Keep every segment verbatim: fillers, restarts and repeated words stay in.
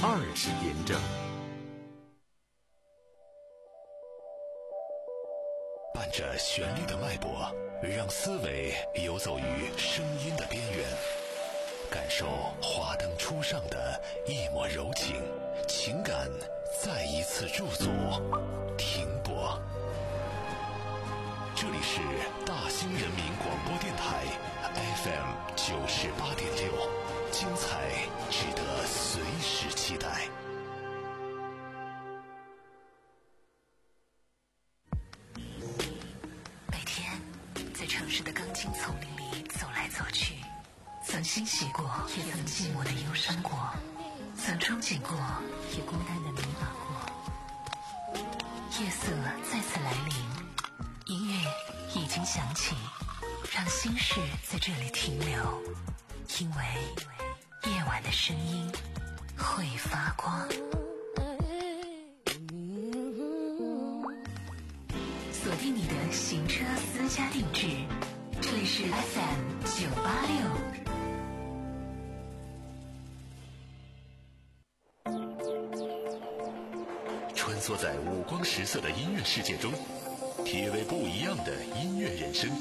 二十严正。 伴着旋律的脉搏，让思维游走于声音的边缘，感受华灯初上的一抹柔情，情感再一次驻足停泊。这里是大兴人民广播电台 F M 九十八点六，精彩值得随时期待。 每天在城市的钢筋丛林里走来走去，曾欣喜过，也曾寂寞的忧伤过，曾憧憬过，也孤单的迷茫过。夜色再次来临，音乐已经响起，让心事在这里停留，因为夜晚的声音会发光。锁定你的行车私家定制，这里是 F M 九八六。 穿梭在五光十色的音乐世界中，体味不一样的音乐人生。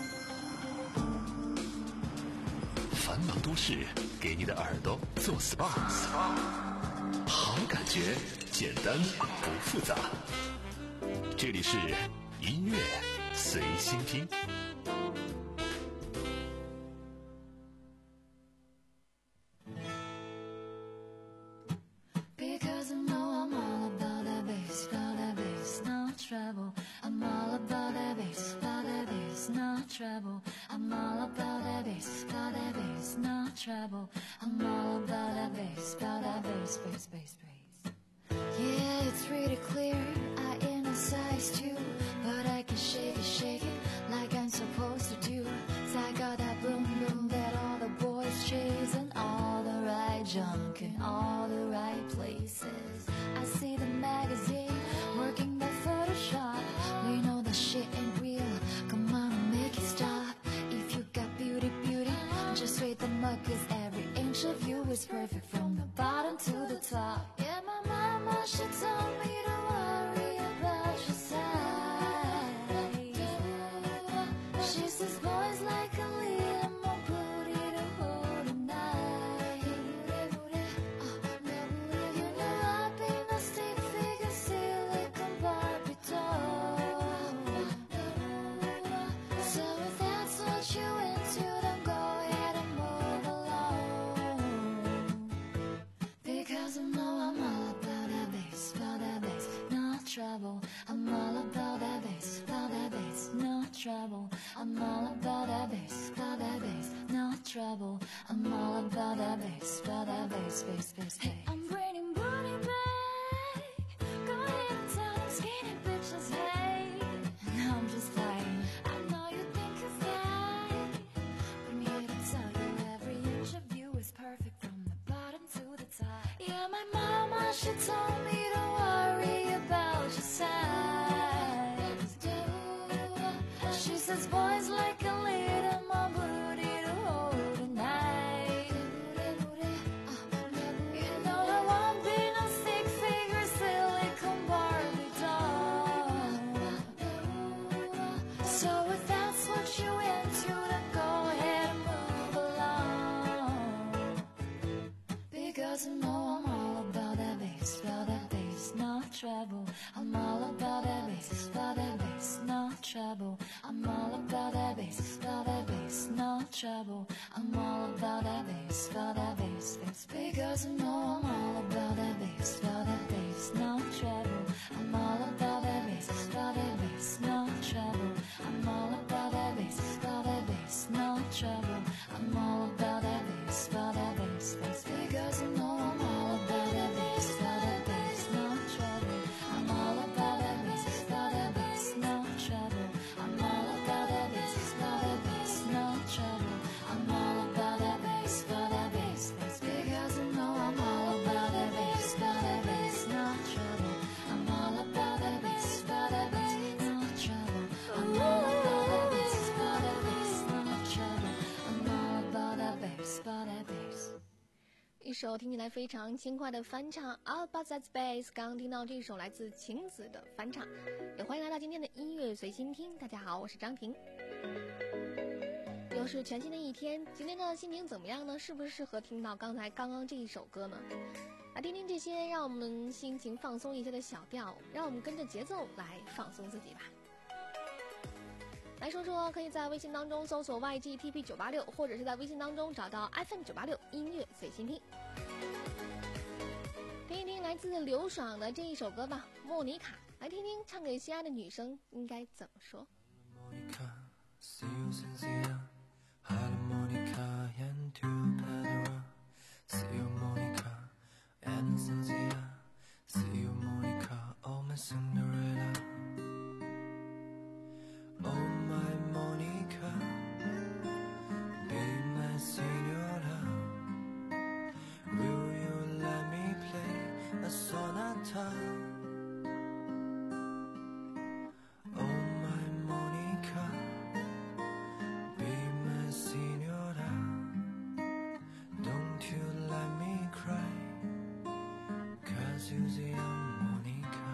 繁忙都市，给你的耳朵做 S P A， 好感觉，简单不复杂。这里是音乐随心听。 I'm all about that bass, about that bass, no trouble. I'm all about that bass, about that bass, no trouble. I'm all about that bass, about that bass, bass, bass, bass. Yeah, it's pretty clear, I ain't a size two, but I can shake it, shake it like I'm supposed to do. 'Cause I got that boom boom that all the boys chase, and all the right junk in all the right places. I see the magazine working the Photoshop. We know the shit ain't real, come on and make it stop. If you got beauty, beauty, just wait the mug, 'cause every inch of you is perfect from the bottom to the top. Yeah, my mama, she told me to worry about your size. She says boys like a little more booty to hold tonight. You know I've been a stick figure, silicone Barbie doll. So if that's what you into, then go ahead and move along. Because I know I'm all about that bass, about that bass, no trouble. I'm all about that bass, about that bass, no trouble. I'm all about that bass, about that bass, no trouble. I'm all about that bass, about that bass, bass, bass, bass. Hey, I'm bringing booty back. Go ahead and tell them skinny bitches, hey. And I'm just playing. I know you think you're fine, but I'm here to tell you every inch of you is perfect from the bottom to the top. Yeah, my mama, she told me to worry about your size. She says boys like a little more booty to hold tonight. You know I won't be no six-figure silicone Barbie doll. So if that's what you into, then go ahead and move along. Because I know I'm all about that bass, about that bass, no trouble. I'm all about that bass, about that bass, no trouble. I'm all about that bass, about that bass, no trouble. I'm all about that bass, about that bass, bass. Because I know I'm all about that bass, about that bass, no trouble. I'm all about that bass, about that bass, no trouble. I'm all about that bass, about that bass, no trouble. I'm all about that bass, about that bass, bass. Because I know I'm all about that bass, about that bass, no trouble. I'm all about that bass, about that bass, no trouble. I'm all about that bass, about that bass, no trouble. I'm all about that bass, about that bass, bass. Because I know I'm all about that bass, about that bass, 首听起来非常轻快的翻唱 All About That Space， 刚刚听到这首来自晴子的翻唱，也欢迎来到今天的音乐随心听。大家好，我是张婷。又是全新的一天，今天的心情怎么样呢？是不是适合听到刚才刚刚这一首歌呢？来听听这些让我们心情放松一些的小调，让我们跟着节奏来放松自己吧。来说说，可以在微信当中搜索 Y G T P 九八六， 或者是在微信当中找到 F M 九八六 音乐随心听，听一听来自刘爽的这一首歌吧，莫妮卡。来听听唱给心爱的女生应该怎么说。 Oh my Monica, be my señora. Will you let me play a sonata? Oh my Monica, be my señora. Don't you let me cry, 'cause you're the young Monica.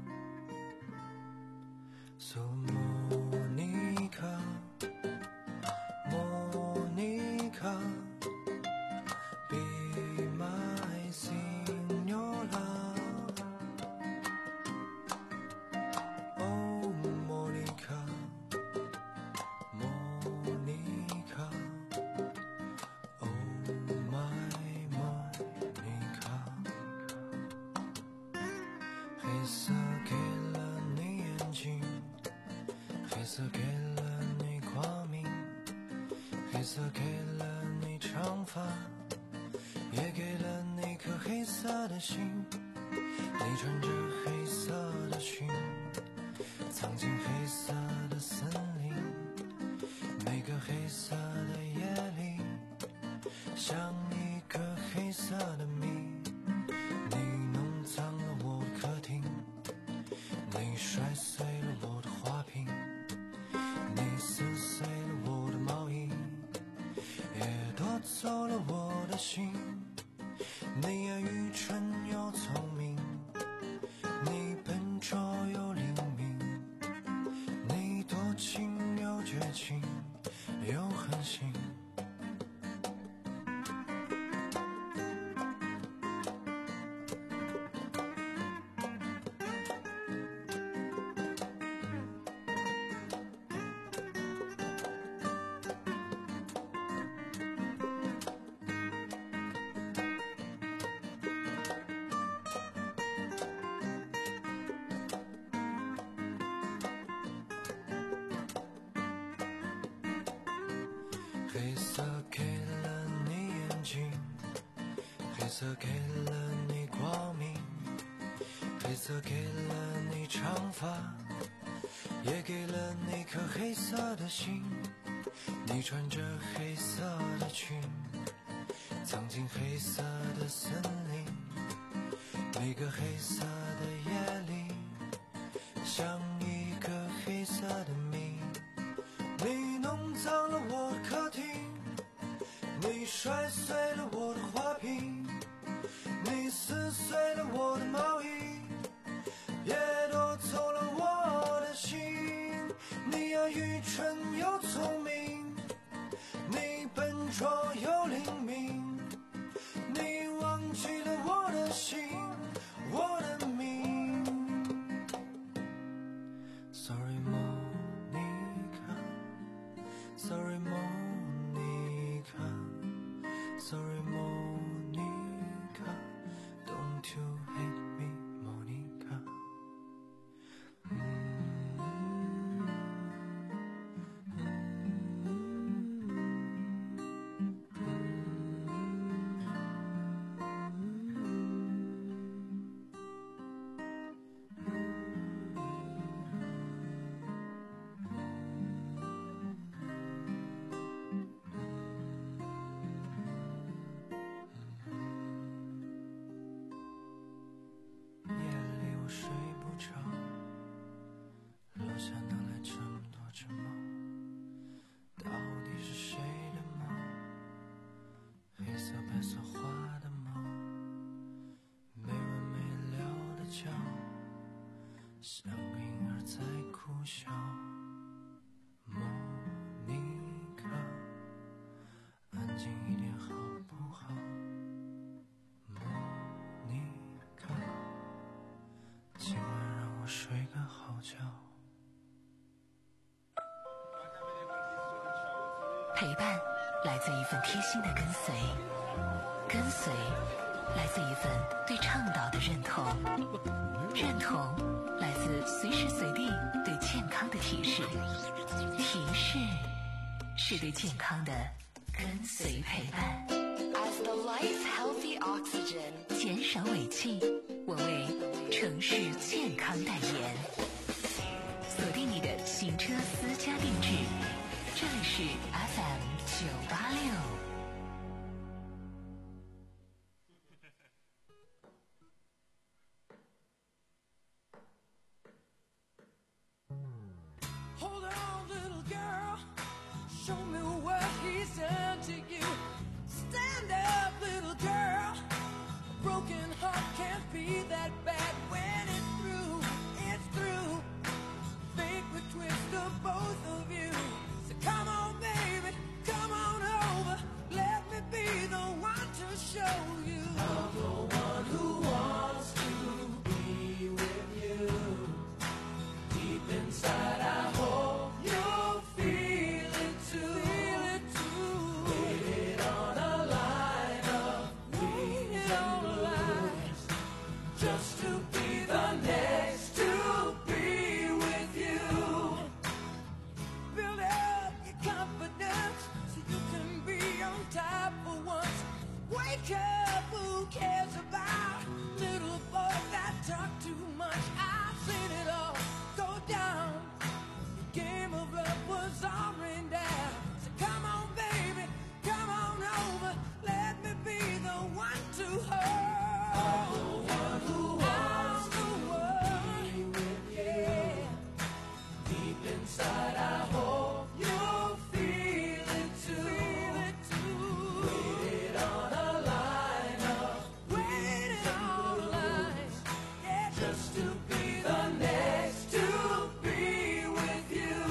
So Monica, Monica, be my señora. Oh Monica, Monica, oh my Monica. 黑色给了你眼睛，黑色给了你光明，黑色给了你长发，也给了你颗黑色的心。你穿着黑色的裙，藏进黑色的森林，每个黑色的夜里，像一个黑色的谜。你弄脏了我的客厅，你摔碎了我的花瓶，你撕碎了我的毛衣，也夺走了我的心。你呀愚蠢又聪明，你笨拙又灵敏，你多情又绝情又狠心。黑色给了你眼睛，黑色给了你光明，黑色给了你长发，也给了你颗黑色的心。你穿着黑色的裙，藏进黑色的森林，每个黑色的夜里，像一个黑色的谜。你弄脏了我的客厅，你摔碎了我的花瓶，你撕碎了我的毛衣，也夺走了我的心。你呀愚蠢又聪明，你笨拙又灵敏，你忘记了我的心，我的命。 晓。莫妮卡，安静一点好不好？莫妮卡，今晚让我睡个好觉。 陪伴来自一份贴心的跟随，跟随来自一份对倡导的认同，认同来自随时随地对健康的提示，提示是对健康的跟随陪伴。 As the life's healthy oxygen， 减少尾气，我为城市健康代言。锁定你的行车私家定制，这里是 F M 九八六。 Hold on, little girl. Show me what he's done to you. Stand up, little girl. A broken heart can't be that bad when it's through. It's through. Fate would twist the both of you. So come on, baby, come on over. Let me be the one to show you. I'm the one who wants to be with you. Deep inside, I hope you'll feel it too. Feel it too. Waited on a line of wings and blues, just to be the next to be with you. Build up your confidence so you can be on top for once. Wake up, who cares about little boys that talk too much? I've seen it all go down. The game of love was all rained down. So come on, baby, come on over. Let me be the one to hold. I'm the one who wants to be with you. Deep inside, I hope you'll feel it too. Feel it too. Waited on a line of waiting on lines, yeah, just to be the next to be with you.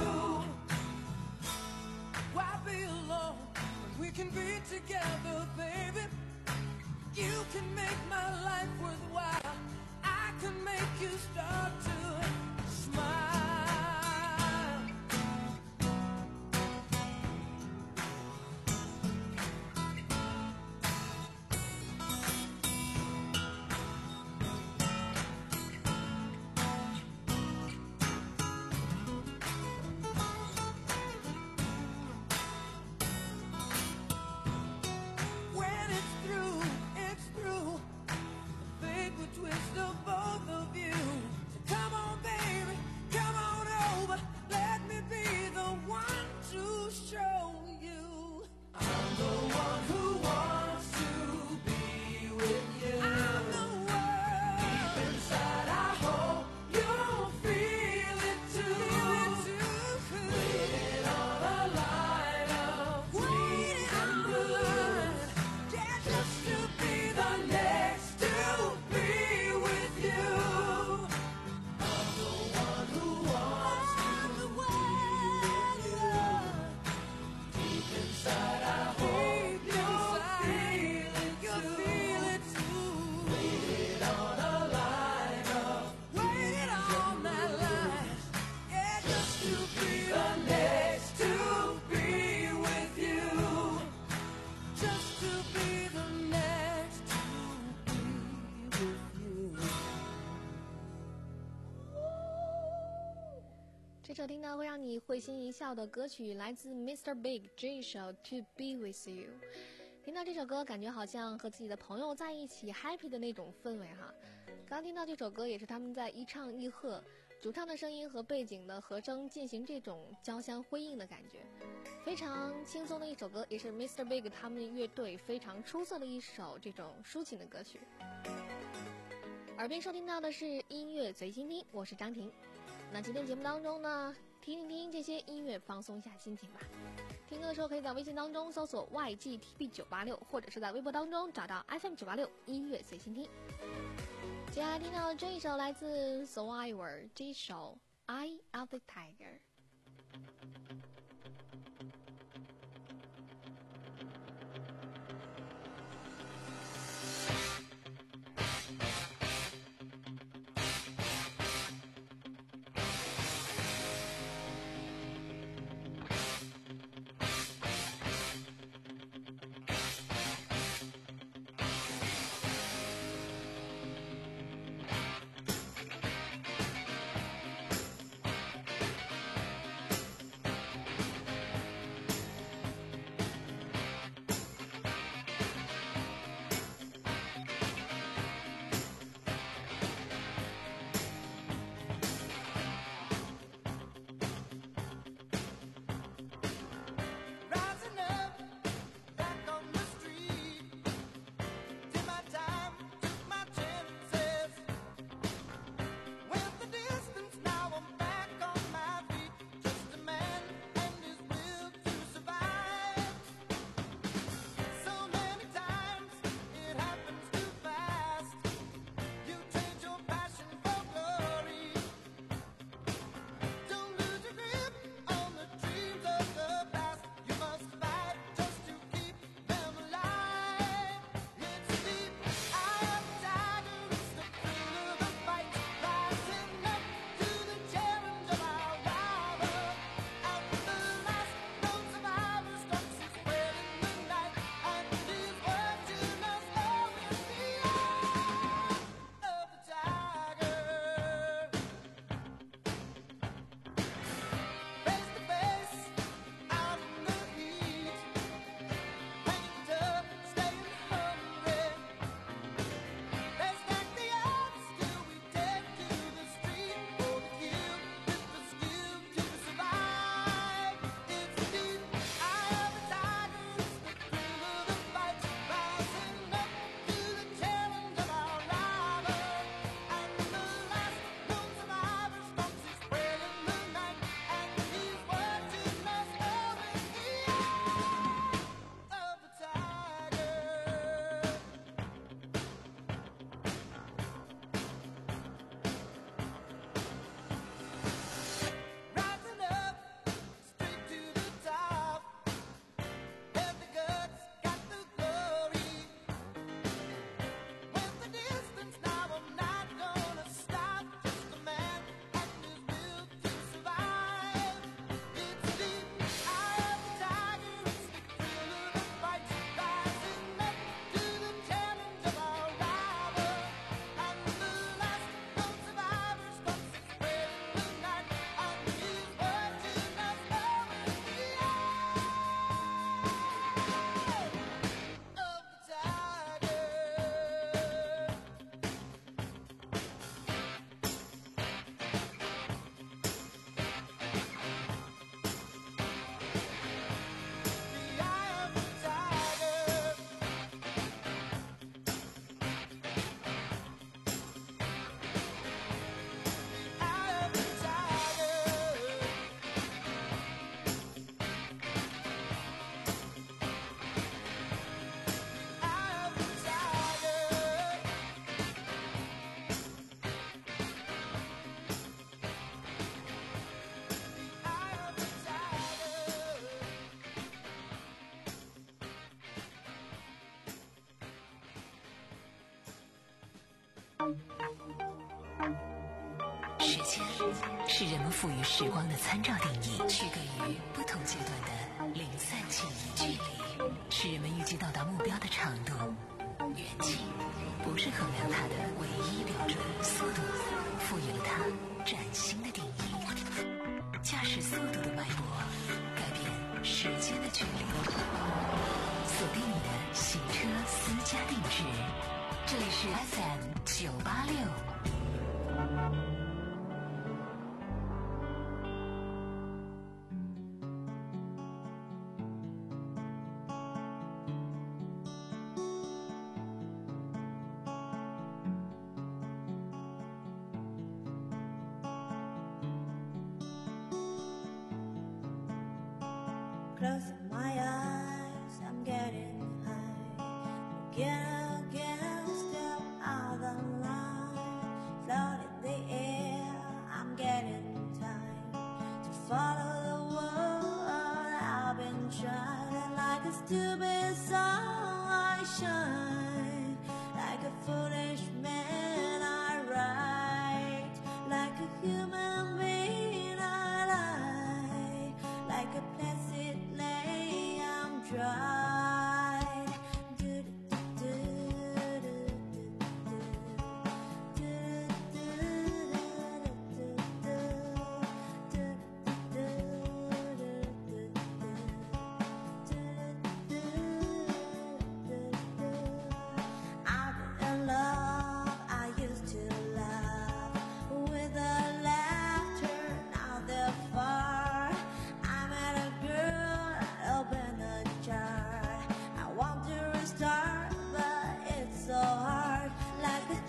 Why be alone when we can be together, baby? You can make my life worthwhile. I can make you start to smile. When it's through, it's through. Fate would twist the both of you. So come on, baby, come on over. Let me be the one to show you. I'm the one who wants to be with you. I'm the one. Deep inside, I hope you'll feel it too. Feel it too. Waiting on a line of waiting and blood. Yeah, just to be the next to be with you. I'm the one who wants to be with you. Deep inside, I hope you'll feel it too. Waited on a line of waiting on that line, yeah, just to be the next to be with you. Just to be the next to be with you. 这首听到会让你会心一笑的歌曲来自 Mister Big J 首 To Be With You。听到这首歌，感觉好像和自己的朋友在一起 happy 的那种氛围哈。刚听到这首歌也是他们在一唱一和，主唱的声音和背景的和声进行这种交相辉映的感觉，非常轻松的一首歌，也是 Mister Big 他们乐队非常出色的一首这种抒情的歌曲。耳边收听到的是音乐随心听，我是张婷。那今天节目当中呢，听一听这些音乐，放松一下心情吧。听歌的时候可以在微信当中搜索 Y G T B 九八六，或者是在微博当中找到 F M 九八六音乐随心听。接下来听到这一首来自 Survivor 这一首 Eye of the Tiger。 时间是人们赋予时光的参照定义，区隔于不同阶段的零散记忆距离，是人们预计到达目标的长度。远近不是衡量它的唯一标准，速度赋予了它崭新的定义。驾驶速度的脉搏，改变时间的距离。锁定你的行车私家定制，这里是 F M 九八六。 Closing my eyes, I'm getting high. Again, again, still out of line. Float in the air, I'm getting tired.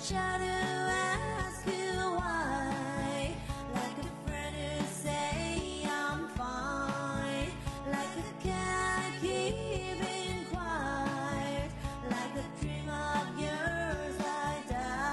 try to ask you why, like a friend who say I'm fine, like a cat keeping quiet, like a dream of yours I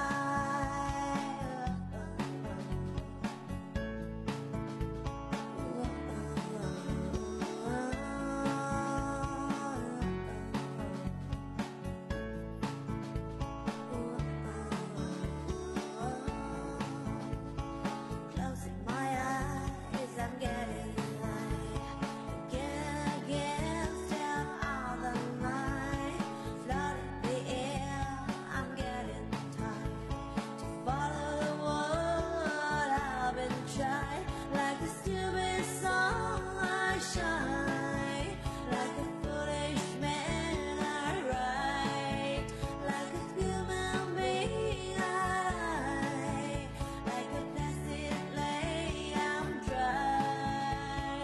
Closing my eyes, I'm getting high. Again, again, step out the night. Floating the air, I'm getting tired. To follow the world, I've been trying. Like a stupid song, I shine. Like a foolish man, I write. Like a human being, I lie. Like a plastic lay, I'm dry.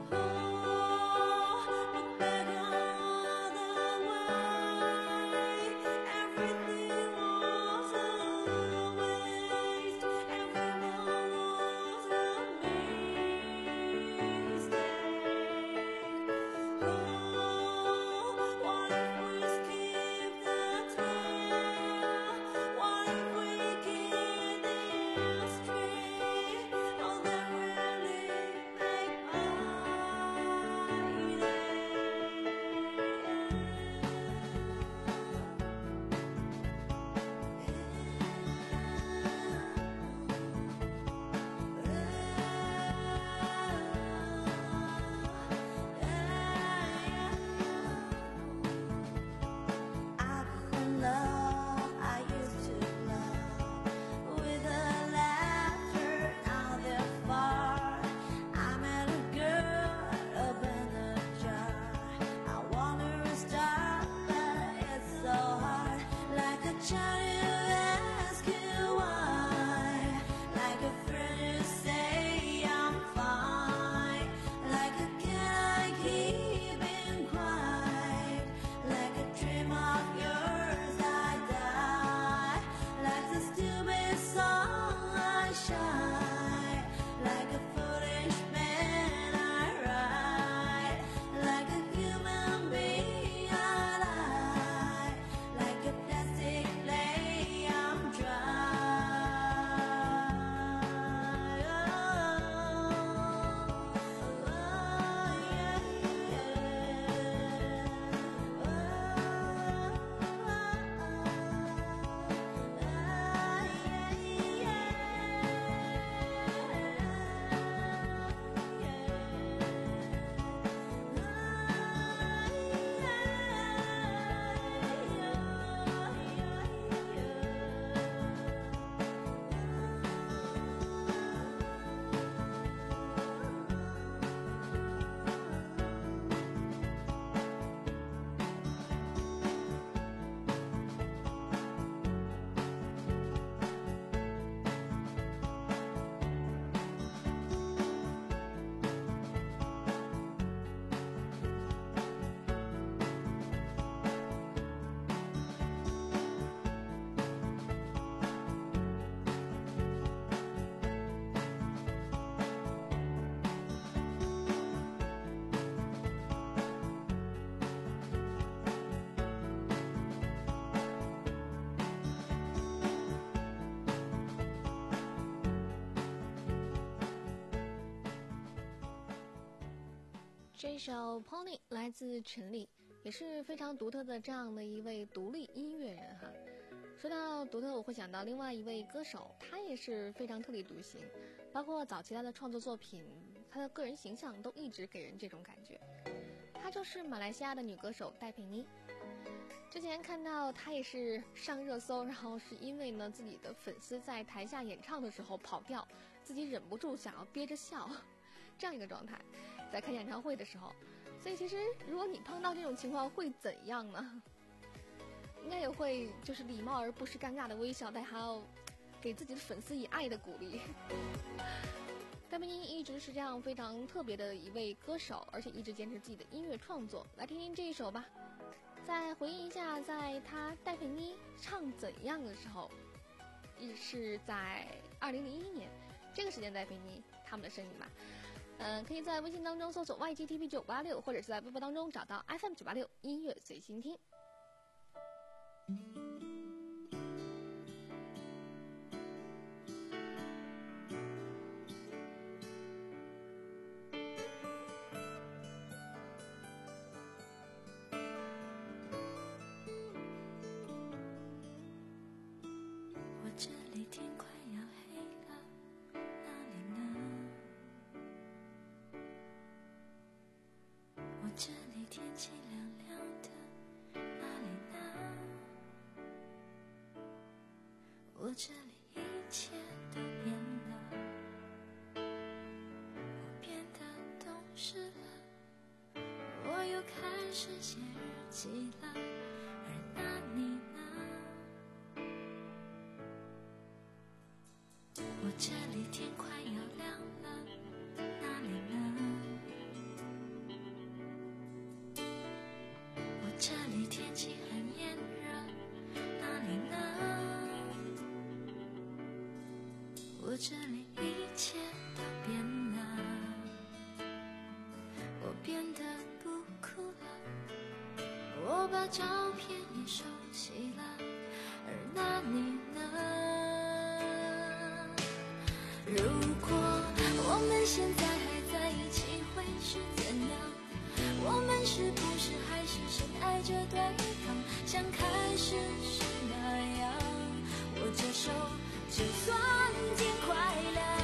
Oh, look back on the way. Everything was a waste. Everyone was a mistake. Oh, what if we skip the trail? What if we keep them straight? Oh, that really make I couldn't love, I used to love. With a laughter, now they're far. I met a girl up in a jar. I want her to start, but it's so hard. Like a child who asks you why. Like a friend who say I'm fine. Like a cat I keep in quiet. Like a dream of yours I die. Like the stupid song I shine. Like a foolish man I write. Like a human being I lie. Like a plastic lay, I'm dry. 这首 Pony 来自陈粒，也是非常独特的这样的一位独立音乐人哈。说到独特，我会想到另外一位歌手，他也是非常特立独行，包括早期他的创作作品，他的个人形象都一直给人这种感觉。她就是马来西亚的女歌手戴佩妮。之前看到她也是上热搜，然后是因为呢自己的粉丝在台下演唱的时候跑调，自己忍不住想要憋着笑，这样一个状态，在看演唱会的时候。所以其实如果你碰到这种情况会怎样呢？应该也会就是礼貌而不失尴尬的微笑，但还要给自己的粉丝以爱的鼓励。戴佩妮一直是这样非常特别的一位歌手，而且一直坚持自己的音乐创作。来听听这一首吧。再回忆一下，在她戴佩妮唱怎样的时候， 是在二零零一年这个时间再陪你他们的声音吧。嗯、呃，可以在微信当中搜索 Y G T V 九八六，或者是在微博当中找到 F M 九八六音乐随心听。 我这里天快要黑了，哪里呢？我这里天气凉凉的，哪里呢？我这里一切都变了，我变得懂事了，我又开始写日记了，而那你呢？我这里天快要亮了，哪里呢？我这里天气很炎热，哪里呢？我这里一切都变了，我变得不哭了，我把照片也收起了，而那你呢？如果我们现在还在一起会是怎样？我们是不是还是深爱着对方，像开始时那样，握着手就算天快亮？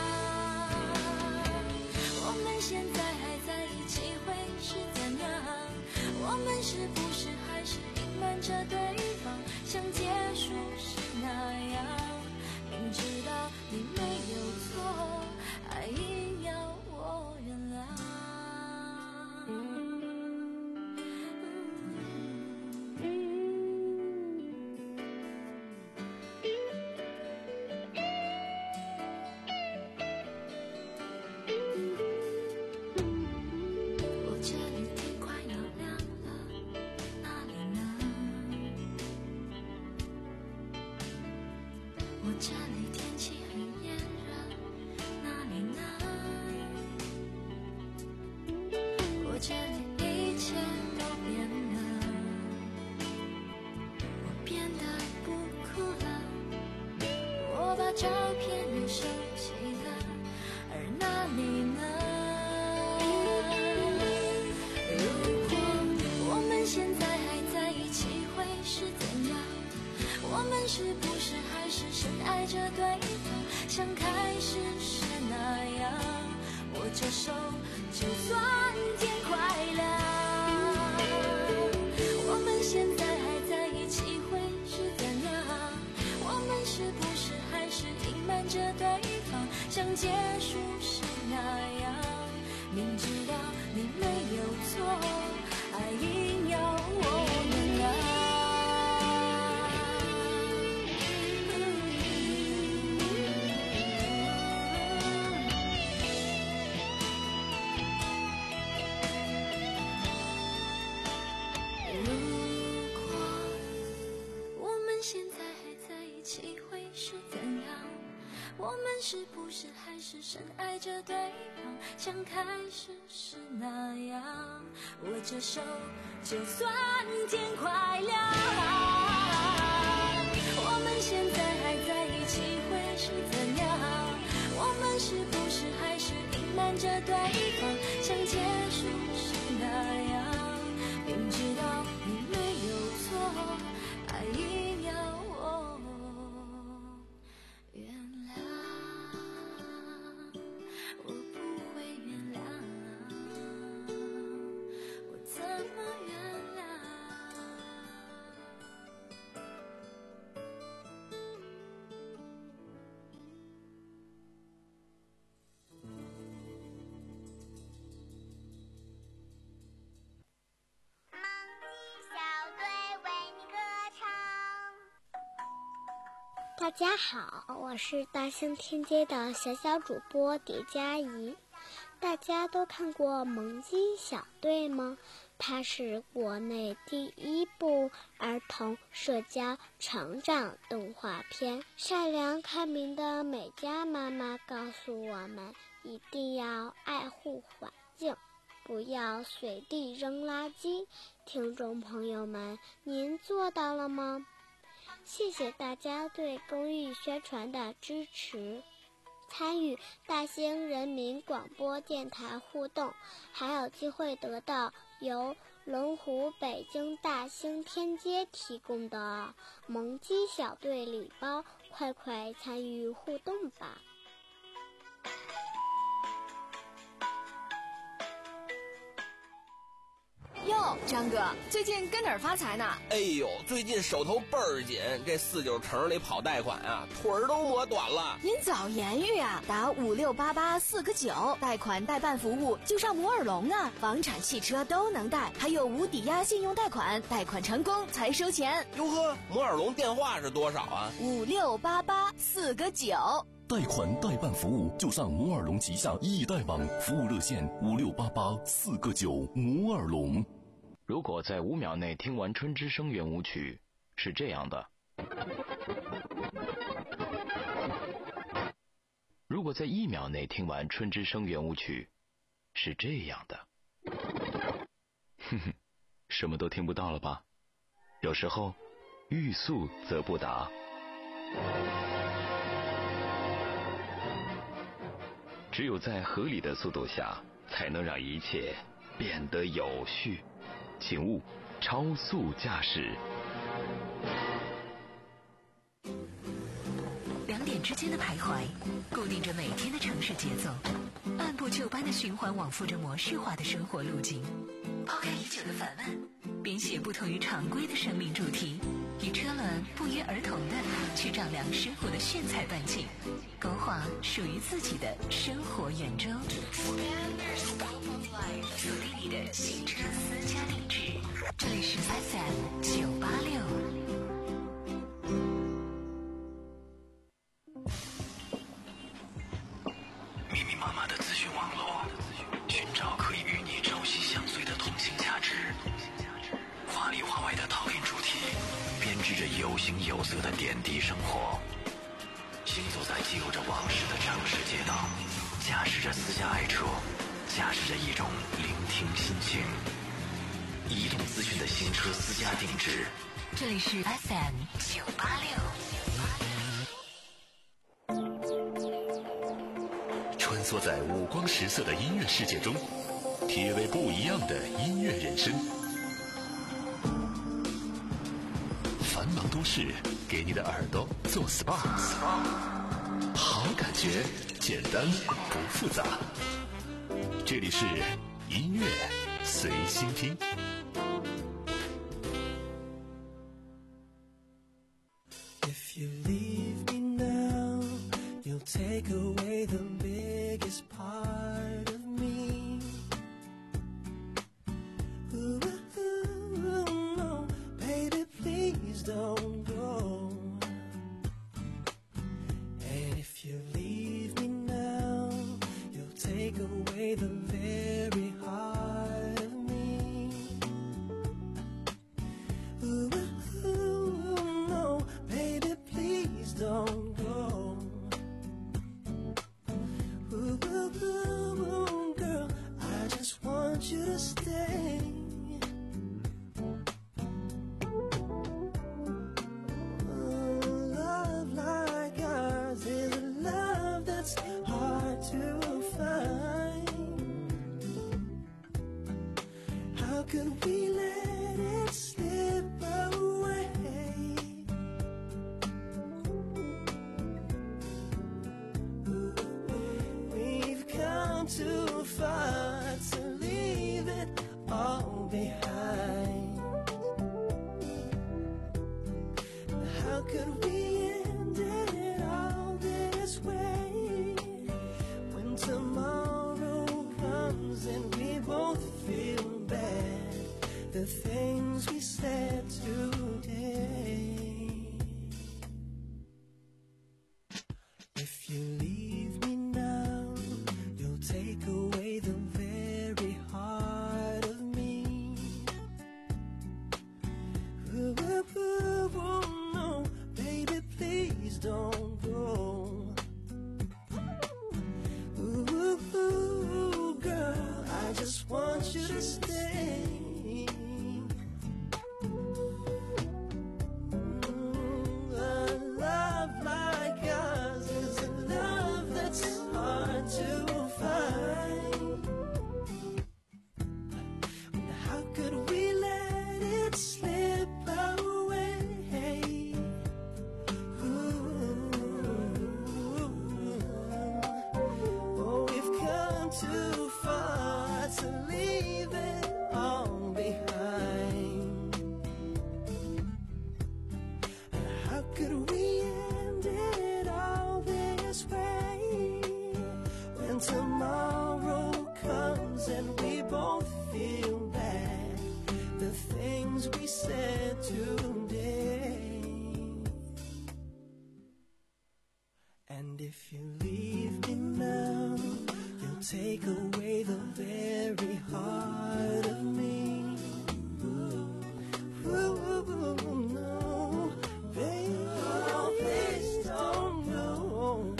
我们现在还在一起会是怎样？我们是不是还是隐瞒着对方，像结束时那样，明知道你没有错，还硬要我原谅。我这里天快要亮了，哪里呢？我这里天气很炎热，哪里呢？我这里一切都变了，我变得不哭了，我把照片也收起了，而那你呢？如果我们现在还在一起会是怎样？我们是不是还是深爱着对方，像开始时那样，握着手就算天快亮？我们现在还在一起会是怎样？我们是不是还是隐瞒着对方，像结束时那样，明知道你没有错，还硬要我原谅？如果我们现在还在一起会是怎样？我们是不是还是深爱着对方，像开始时那样，握着手就算天快亮？我们现在还在一起会是怎样？我们是不是还是隐瞒着对方，像结束时那样，明知道你没有错，还硬要我原谅？我不会原谅，我怎么原谅？ 梦鸡小队为你歌唱。 大家好，我是大兴天街的小小主播蝶佳怡。大家都看过《萌鸡小队》吗？ 它是国内第一部儿童社交成长动画片。善良开明的美嘉妈妈告诉我们，一定要爱护环境，不要随地扔垃圾。听众朋友们，您做到了吗？谢谢大家对公益宣传的支持。参与大兴人民广播电台互动，还有机会得到由龙湖北京大兴天街提供的萌鸡小队礼包，快快参与互动吧！ 哟，张哥，最近跟哪儿发财呢？ 哎呦，最近手头倍儿紧，这四九城里跑贷款啊，腿儿都磨短了。 您早言语啊，打五六八八四个九，贷款代办服务就上摩尔龙啊，房产、汽车都能贷，还有无抵押信用贷款，贷款成功才收钱。 哟呵，摩尔龙电话是多少啊？ 五六八八四个九。 贷款代办服务就上摩尔龙旗下易贷网，服务热线五六八八四个九。摩尔龙。 如果在五秒内听完春之声圆舞曲，是这样的；如果在一秒内听完春之声圆舞曲，是这样的。哼哼，什么都听不到了吧？有时候，欲速则不达。只有在合理的速度下，才能让一切变得有序。请勿超速驾驶。 两点之间的徘徊，固定着每天的城市节奏，按部就班的循环往复着模式化的生活路径。抛开已久的烦闷，编写不同于常规的生命主题，与车轮不约而同的去丈量生活的炫彩半径，勾画属于自己的生活圆周。锁定你的新车私家定制，这里是 F M 九八六。 密密麻麻的资讯网络，寻找可以与你朝夕相随的同性价值。华里华外的讨厌主题，编织着有形有色的点滴生活。行走在记录着往事的城市街道，驾驶着私家爱车，驾驶着一种聆听心情。移动资讯的新车私家定制， 这里是 F M 九八六。 穿梭在五光十色的音乐世界中，体味不一样的音乐人生。繁忙都市给你的耳朵做 S P A， 好感觉，简单不复杂。这里是音乐随心听。 If you leave me now, you'll take away the biggest part of me. Ooh, ooh, no, baby, please don't go. And if you leave me now, you'll take away the very heart of me. Ooh, ooh, no, baby, please don't go. Ooh, ooh, ooh, girl, I just want you to stay. Oh, love like ours is a love that's hard to find. How could we let it slip away? We've come too far to leave it all behind. How could we end it all this way? When tomorrow comes and we both feel bad, the things we said today. If you leave me now, you'll take away the very heart of me. And if you leave me now, you'll take away the very heart of me. Ooh, ooh, no, baby, oh, please don't go.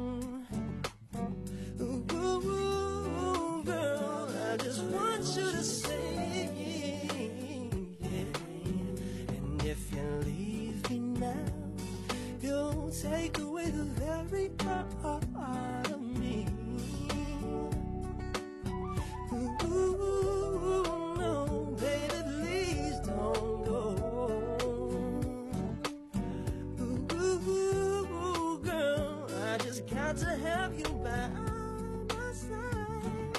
Ooh, ooh, girl, I just want you to stay. Yeah. And if you leave me now, you'll take away the very part of me. Ooh, no, baby, please don't go. Ooh, girl, I just got to have you by my side.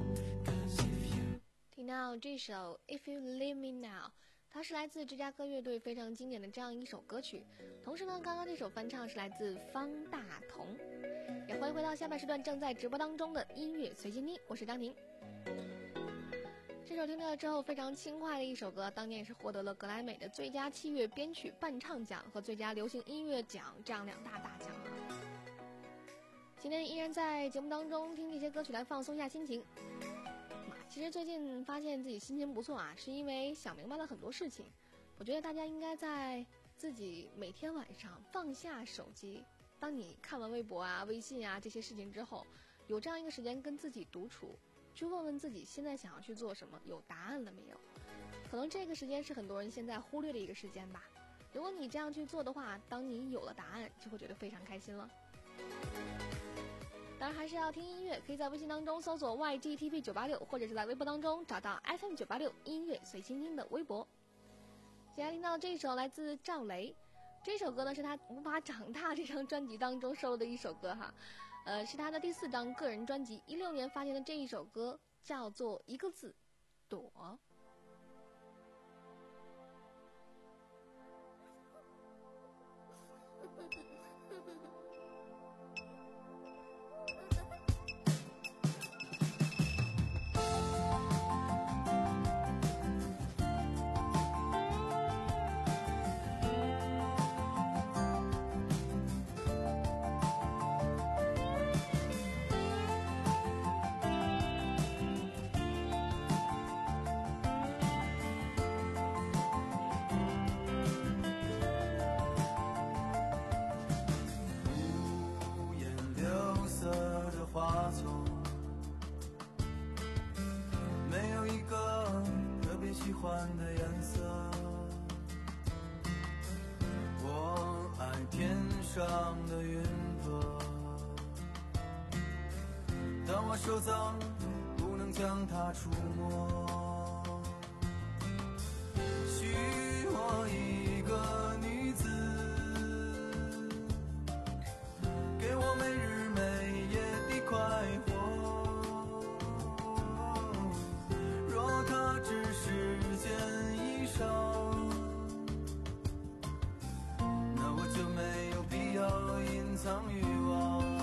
听到这首 If You Leave Me Now，它是来自芝加哥乐队非常经典的这样一首歌曲，同时呢，刚刚这首翻唱是来自方大同。也欢迎回到下半时段正在直播当中的音乐随心听，我是张宁。这首听到了之后非常轻快的一首歌，当年也是获得了格莱美的最佳器乐编曲伴唱奖和最佳流行音乐奖这样两大大奖啊。今天依然在节目当中听这些歌曲来放松一下心情。其实最近发现自己心情不错啊，是因为想明白了很多事情。我觉得大家应该在自己每天晚上放下手机，当你看完微博啊、微信啊这些事情之后，有这样一个时间跟自己独处，去问问自己现在想要去做什么，有答案了没有？可能这个时间是很多人现在忽略的一个时间吧。如果你这样去做的话，当你有了答案，就会觉得非常开心了。当然还是要听音乐，可以在微信当中搜索 Y G T V 九八六， 或者是在微博当中找到 F M 九八六 音乐随心听的微博。接下来听到这首来自赵雷，这首歌呢是他无法长大这张专辑当中收录的一首歌哈，呃，是他的第四张个人专辑，一六年发行的这一首歌叫做一个字，躲。 花丛没有一个特别喜欢的颜色，我爱天上的云朵，但我手脏不能将它触摸，许我一个女子，给我每日每夜快活，若它只是件衣裳，那我就没有必要隐藏欲望。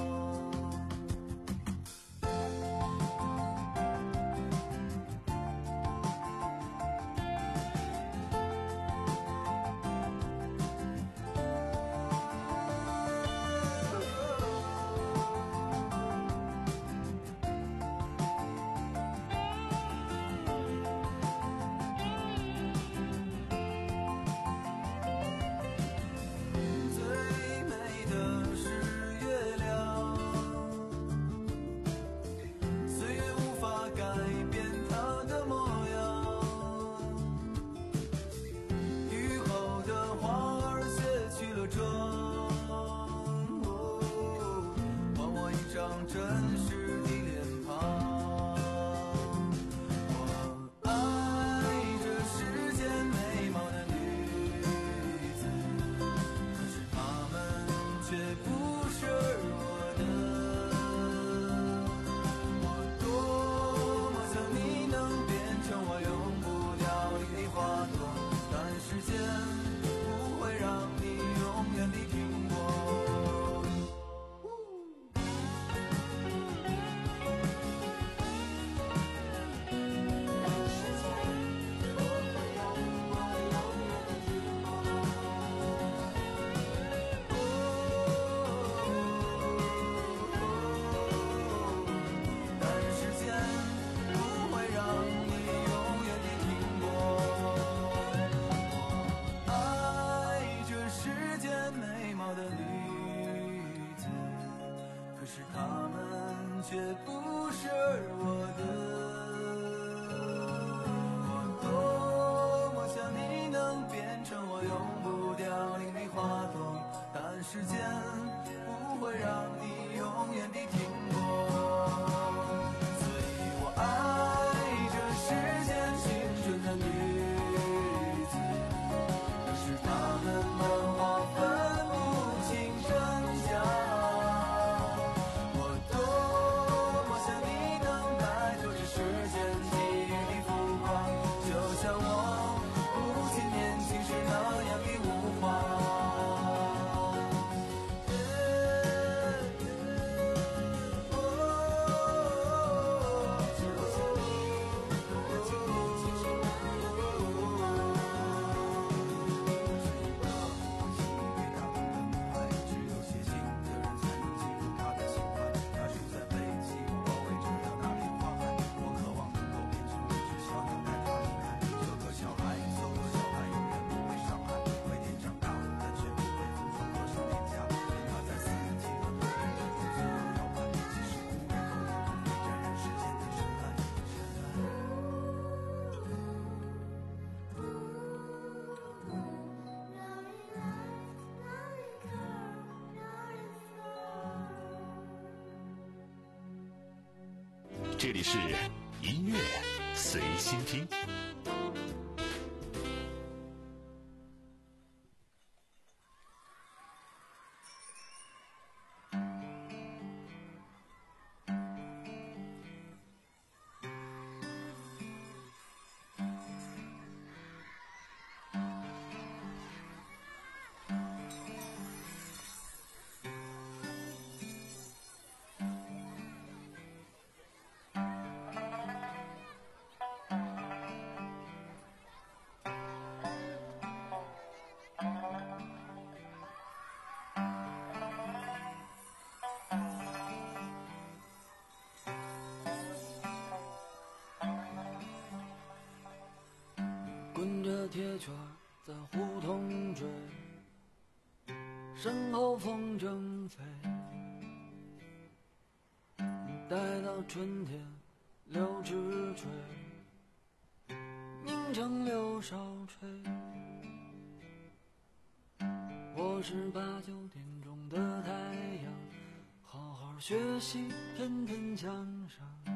是他们却不是我的。我多么想你能变成我永不凋零的花朵，但时间不会让你永远地停泊。所以我爱这世间青春的女子，可是她们漫画分不清真假。我多么想你能摆脱这世间际遇的浮夸，就像我母亲年轻时那样的无话。 这里是音乐随心听。 滚着铁圈在胡同追，身后风筝飞，待到春天柳枝垂，凝成柳梢吹。我是八九点钟的太阳，好好学习，天天向上，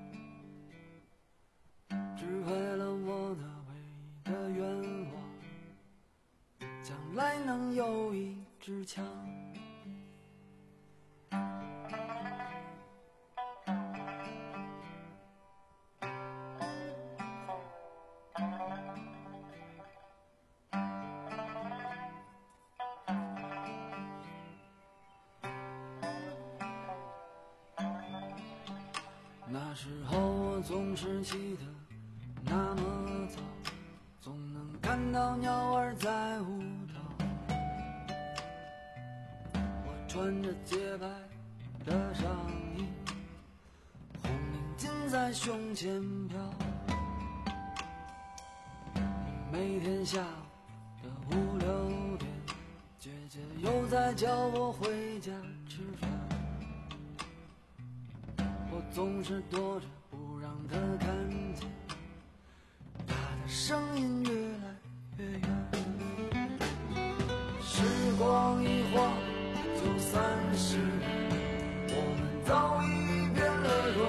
只为了我那的愿望，将来能有一支枪。那时候我总是起得那么早，总能看到鸟儿在舞蹈。我穿着洁白的上衣，红领巾在胸前飘。每天下午的五六点，姐姐又在叫我回家吃饭。我总是躲着不让她看见，她的声音越来越远。时光一晃就三十年，我们早已变了容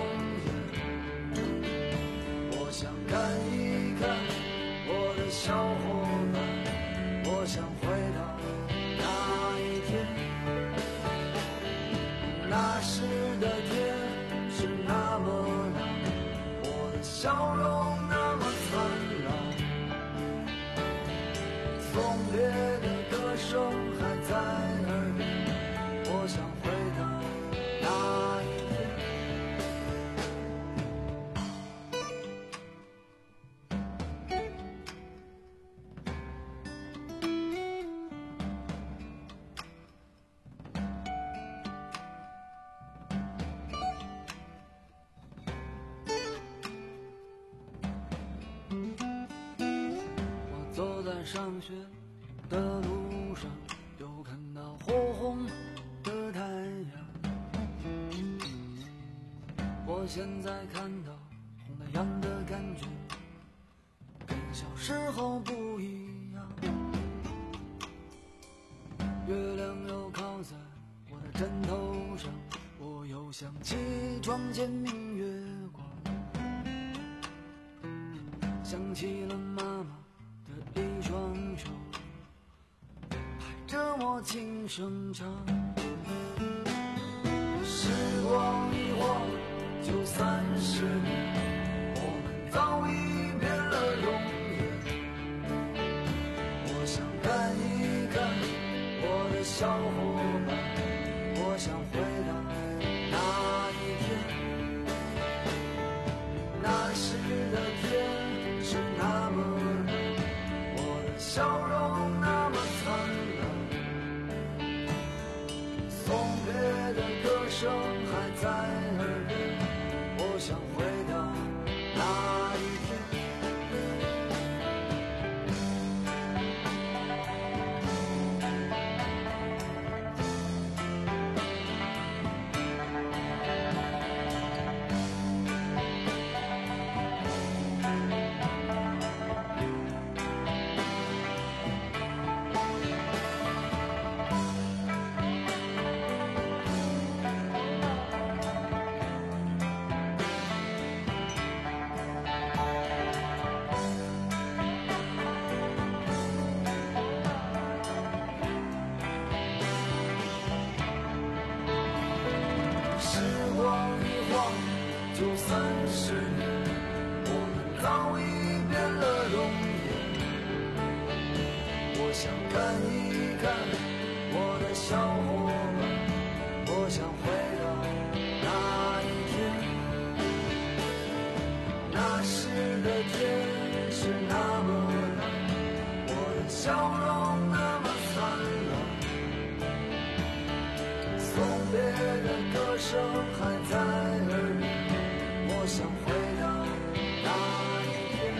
颜。我想看一看我的小伙伴，我想回到那一天，那时的天是那么蓝，我的笑容那么灿烂，送别的歌声还在耳边，我想回到那一天。我走在上学的路上，又看到火红的太阳。 现在看到红太阳的感觉跟小时候不一样，月亮又靠在我的枕头上，我又想起床前明月光，想起了妈妈的一双手拍着我轻声唱，时光一晃就三十年，我们早已变了容颜。我想看一看我的小伙伴，我想回到那一天，那时的天是那么蓝，我的笑容那么灿烂，送别的歌声还在耳边，我想回到那一天。就三十年，我们早已变了容颜。我想看一看我的小伙伴，我想回到那一天，那时的天是那么蓝，我的笑容那么灿烂，送别的歌声还在耳边，我想回到那一天。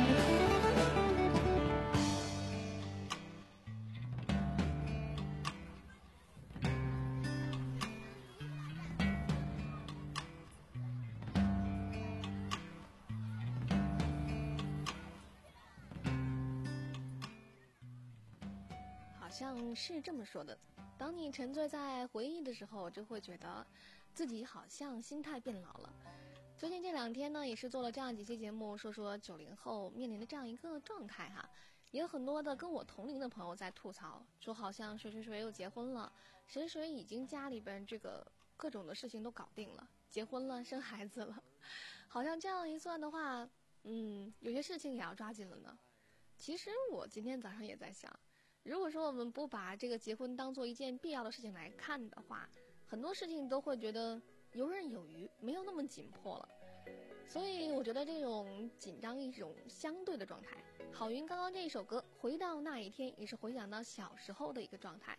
好像是这么说的，当你沉醉在回忆的时候，就会觉得自己好像心态变老了。最近这两天呢，也是做了这样几期节目，说说九零后面临的这样一个状态哈。也有很多的跟我同龄的朋友在吐槽，说好像谁谁谁又结婚了，谁谁已经家里边这个各种的事情都搞定了，结婚了，生孩子了。好像这样一算的话，嗯，有些事情也要抓紧了呢。其实我今天早上也在想，如果说我们不把这个结婚当做一件必要的事情来看的话，很多事情都会觉得游刃有余，没有那么紧迫了。所以我觉得这种紧张一种相对的状态。郝云刚刚这一首歌《回到那一天》也是回想到小时候的一个状态。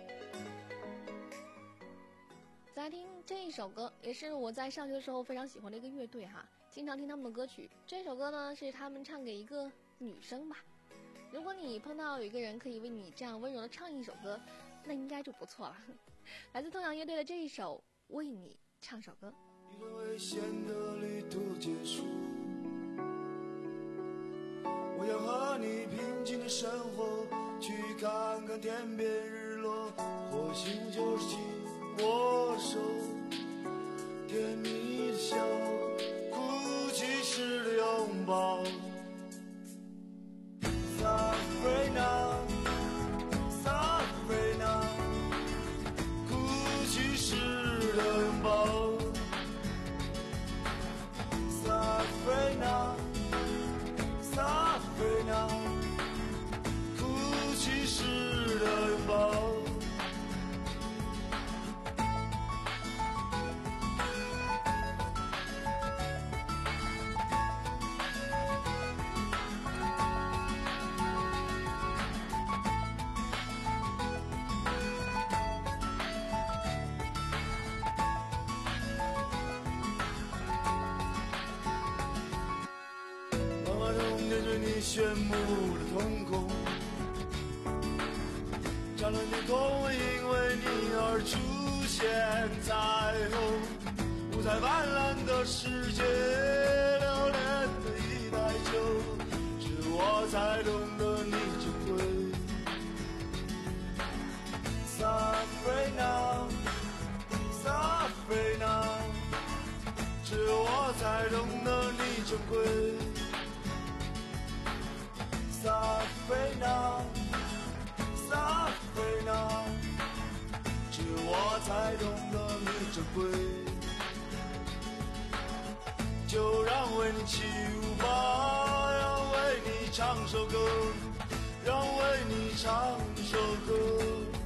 再来听这一首歌，也是我在上学的时候非常喜欢的一个乐队哈，经常听他们的歌曲。这首歌呢是他们唱给一个女生吧。如果你碰到有一个人可以为你这样温柔的唱一首歌，那应该就不错了。来自东阳乐队的这一首《为你唱首歌》。 一段危险的旅途结束，我要和你平静的生活，去看看天边日落，或许就是紧握手，甜蜜的笑，哭泣时的拥抱。Sabrina, Sabrina， 哭泣时的拥抱。Sabrina, Sabrina， 哭泣时的拥抱。炫目的瞳孔，湛蓝天空会因为你而出现彩虹。我住在斑斓的世界，留恋的一袋酒，只我才懂得你珍贵。Sabrina, Sabrina， 只我才懂得你珍贵。Sabrina, Sabrina， 只我才懂得你珍贵。就让为你起舞吧，让为你唱首歌，让为你唱首歌。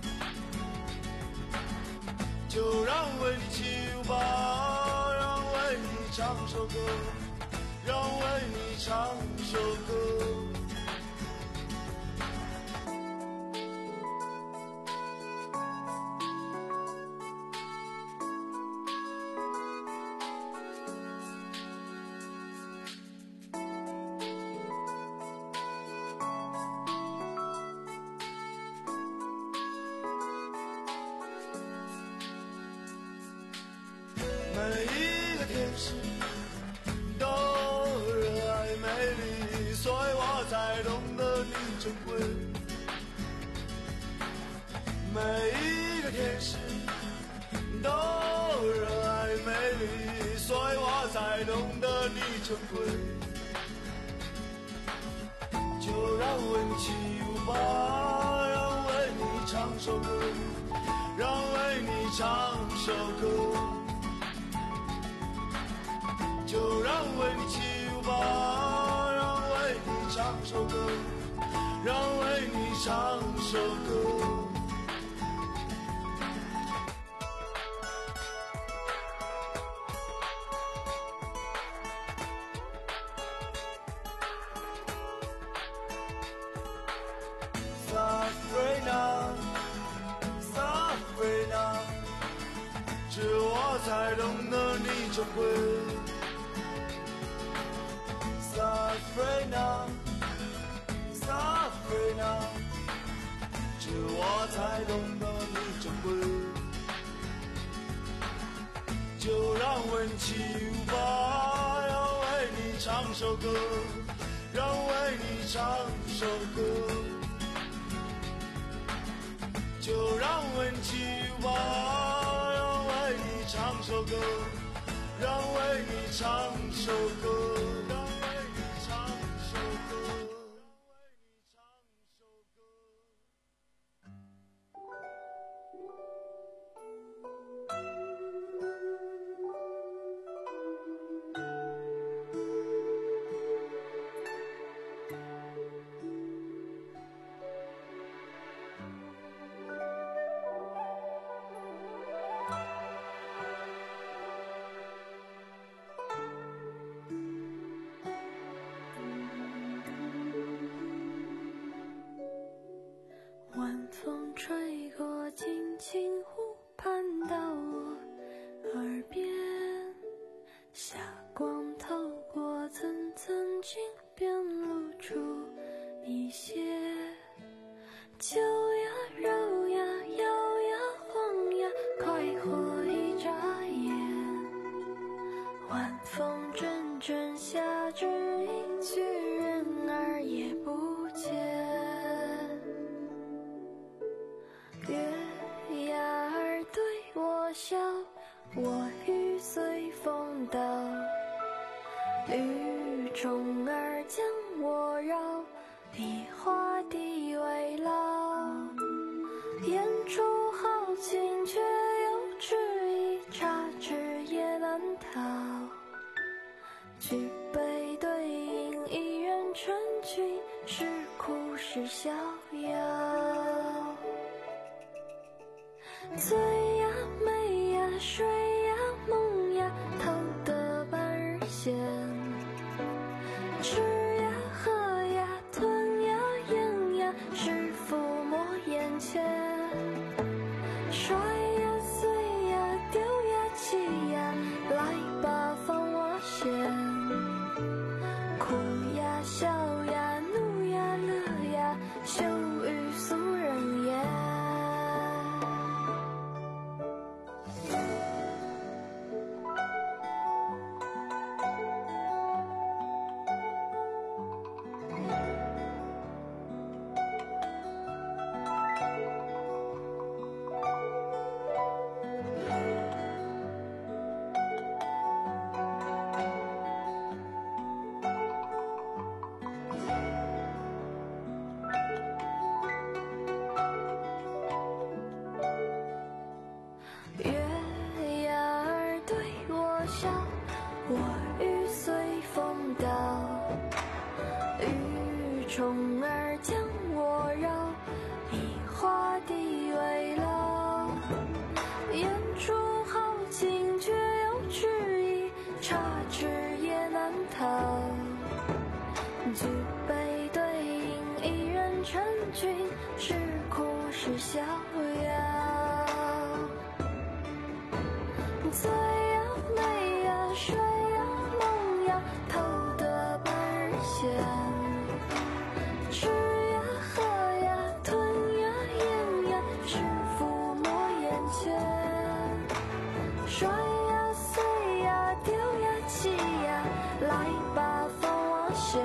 就让为你起舞吧，让为你唱首歌，让为你唱首歌。每一个天使都热爱美丽，所以我才懂得你珍贵。每一个天使都热爱美丽，所以我才懂得你珍贵。就让为你起舞吧，让为你唱首歌，让为你唱首歌。就让为你起舞吧，让为你唱首歌，让为你唱首歌。Sabrina, Sabrina， 只我才懂得你珍贵。Sabrina, Sabrina， 只我才懂得你珍贵。就让为你起舞吧，让为你唱首歌，让为你唱首歌。就让为你起舞吧，让为你唱首歌，让为你唱首歌。 晚风吹过青青湖畔，到我耳边，霞光透过层层镜片，露出一些秋呀柔呀摇呀晃呀，快活一眨眼。晚风阵阵下着一句，人儿也不见。月牙儿对我笑，我欲随风倒。雨虫儿将我绕，梨花地围绕。演出豪情，却又迟疑，插翅也难逃。举杯对饮，一人成群，是哭是逍遥。醉呀美呀睡呀梦呀，偷得半日闲。吃呀笑，我欲随风倒，雨虫儿将我绕，以花地为牢。眼出豪情却又迟疑，插翅也难逃。举杯对饮，一人成群，是哭是逍遥。醉呀美呀睡呀梦呀，偷得半日闲。吃呀喝呀吞呀咽呀，是抚摸眼前。摔呀碎呀丢呀弃呀，来吧放我弦。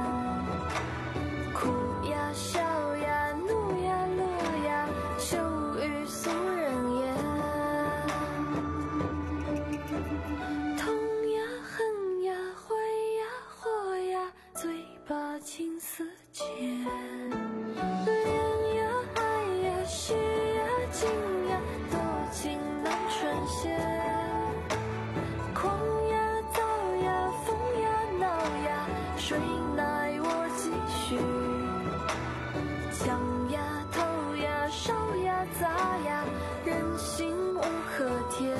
哭呀笑呀怒呀乐呀，羞于俗人言。痛呀恨呀悔呀祸呀，嘴巴青丝间。恋呀爱呀喜呀惊呀，多情难成仙。狂呀躁呀疯呀闹呀，谁奈我继续。抢呀偷呀烧呀砸呀，人心无可填。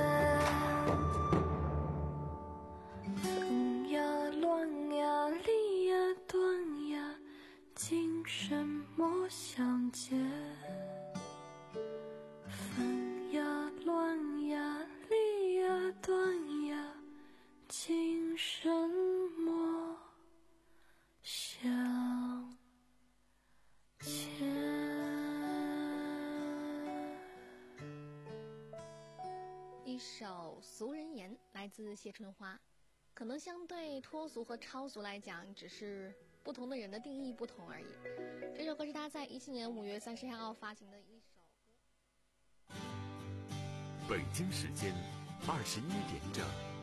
分呀乱呀离呀断呀，今生莫相见。分呀乱呀离呀断呀，今生莫相见。 一首《俗人言》来自谢春花，可能相对脱俗和超俗来讲，只是不同的人的定义不同而已。这首歌是他在一七年五月三十一号发行的一首歌。 北京时间二十一点整。